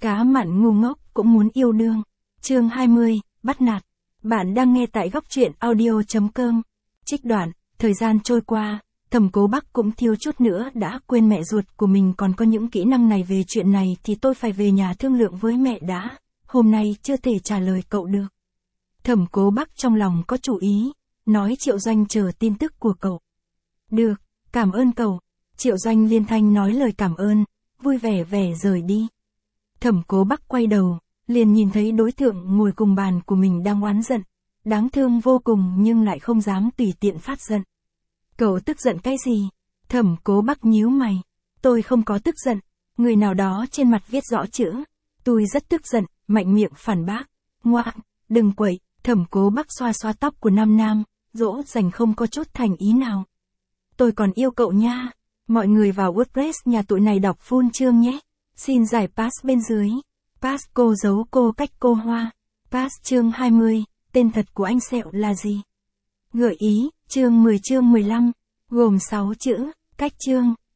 Cá mặn ngu ngốc cũng muốn yêu đương. Chương 20, bắt nạt. Bạn đang nghe tại góc truyện audio.com. Trích đoạn, thời gian trôi qua, Thẩm Cố Bắc cũng thiếu chút nữa đã quên mẹ ruột của mình còn có những kỹ năng này. Về chuyện này thì tôi phải về nhà thương lượng với mẹ đã. Hôm nay chưa thể trả lời cậu được. Thẩm Cố Bắc trong lòng có chủ ý, nói Triệu Doanh chờ tin tức của cậu. Được, cảm ơn cậu. Triệu Doanh liên thanh nói lời cảm ơn, vui vẻ rời đi. Thẩm Cố Bắc quay đầu, liền nhìn thấy đối tượng ngồi cùng bàn của mình đang oán giận. Đáng thương vô cùng nhưng lại không dám tùy tiện phát giận. Cậu tức giận cái gì? Thẩm Cố Bắc nhíu mày. Tôi không có tức giận. Người nào đó trên mặt viết rõ chữ. Tôi rất tức giận, mạnh miệng phản bác. Ngoạ, đừng quậy. Thẩm Cố Bắc xoa xoa tóc của Nam Nam, dỗ dành không có chút thành ý nào. Tôi còn yêu cậu nha. Mọi người vào WordPress nhà tụi này đọc full chương nhé. Xin giải pass bên dưới. Pass cô giấu cô cách cô hoa. Pass chương 20, tên thật của anh Sẹo là gì? Gợi ý, chương 10 chương 15, gồm 6 chữ, cách chương.